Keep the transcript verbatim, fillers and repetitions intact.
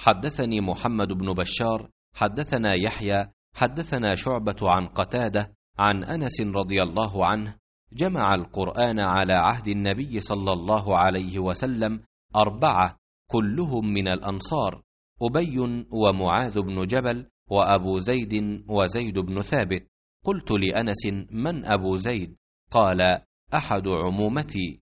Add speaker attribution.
Speaker 1: حدثني محمد بن بشار حدثنا يحيى حدثنا شعبة عن قتادة عن أنس رضي الله عنه جمع القرآن على عهد النبي صلى الله عليه وسلم أربعة كلهم من الأنصار: أبي ومعاذ بن جبل وأبو زيد وزيد بن ثابت. قلت لأنس: من أبو زيد؟ قال: أحد عمومتي.